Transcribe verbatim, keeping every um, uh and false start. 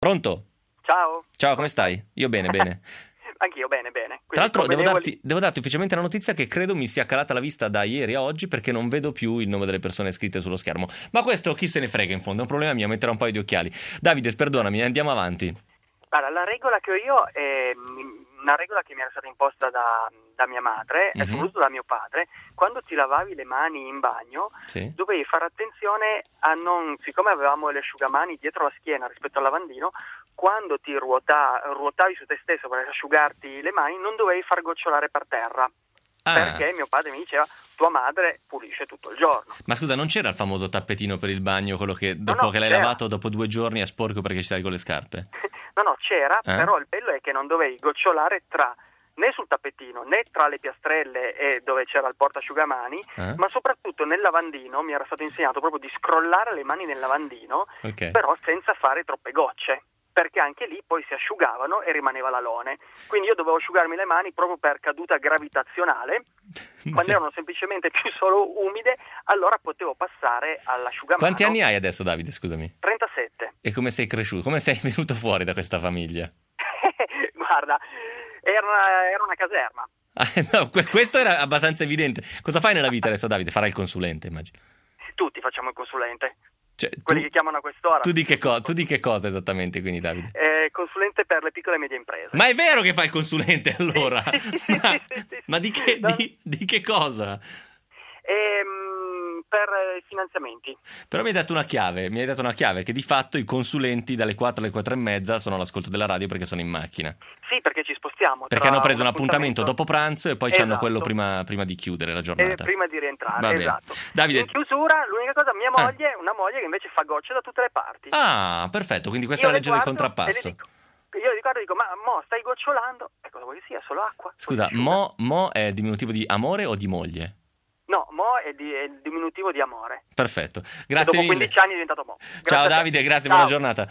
Pronto? Ciao. Ciao, come stai? Io bene, bene. Anch'io bene, bene. Tra l'altro devo convenevoli... darti, devo darti ufficialmente la notizia che credo mi sia calata la vista da ieri a oggi perché non vedo più il nome delle persone scritte sullo schermo. Ma questo chi se ne frega in fondo, è un problema mio, metterò un paio di occhiali. Davide, perdonami, andiamo avanti. Allora, la regola che ho io è una regola che mi era stata imposta da, da mia madre Mhm. e soprattutto da mio padre. Quando ti lavavi le mani in bagno, Sì. dovevi fare attenzione a non, siccome avevamo le asciugamani dietro la schiena rispetto al lavandino, quando ti ruota, ruotavi su te stesso per asciugarti le mani, non dovevi far gocciolare per terra. Ah, Perché mio padre mi diceva, tua madre pulisce tutto il giorno. ma scusa, non c'era il famoso tappetino per il bagno, quello che dopo no, che l'hai c'era. lavato, dopo due giorni è sporco perché ci stai con le scarpe? No, no, c'era, Eh? però il bello è che non dovevi gocciolare tra né sul tappetino né tra le piastrelle e dove c'era il portasciugamani, Eh? ma soprattutto nel lavandino mi era stato insegnato proprio di scrollare le mani nel lavandino, Ok. però senza fare troppe gocce, perché anche lì poi si asciugavano e rimaneva l'alone. Quindi io dovevo asciugarmi le mani proprio per caduta gravitazionale. Quando Sì. erano semplicemente più solo umide, allora potevo passare all'asciugamano. Quanti anni hai adesso, Davide, scusami? trentasette. E come sei cresciuto? Come sei venuto fuori da questa famiglia? Guarda, era una, era una caserma. Ah, no, que- questo era abbastanza evidente. Cosa fai nella vita adesso, Davide? Farai il consulente, immagino. Tutti facciamo il consulente. Cioè, Quelli tu, che chiamano a quest'ora. tu di che co- tu di che cosa esattamente, quindi, Davide? Eh, consulente per le piccole e medie imprese. Ma è vero che fai il consulente, allora? Sì, sì, ma, sì, sì, sì. ma di, che, No. di, di che cosa? Ehm, per eh, finanziamenti. Però mi hai dato una chiave, mi hai dato una chiave che di fatto i consulenti dalle quattro alle quattro e mezza sono all'ascolto della radio perché sono in macchina. Sì, perché ci spostiamo. Perché tra hanno preso un appuntamento dopo pranzo e poi Esatto. c'hanno quello prima, prima di chiudere la E giornata. prima di rientrare, Va bene. esatto. Davide. In chiusura, l'unica cosa, mia Ah. moglie è una moglie che invece fa gocce da tutte le parti. Ah, perfetto, quindi questa Io è la le legge del guardo contrappasso. e le dico- io le guardo e dico, ma mo stai gocciolando? E cosa vuoi che sia? Solo acqua? Scusa, Poi si asciuga. mo, mo è diminutivo di amore o di moglie? No, mo è, di, è il diminutivo di amore. Perfetto, E grazie dopo mille. quindici anni è diventato mo. Grazie Ciao a te. Davide, grazie, Ciao. buona giornata.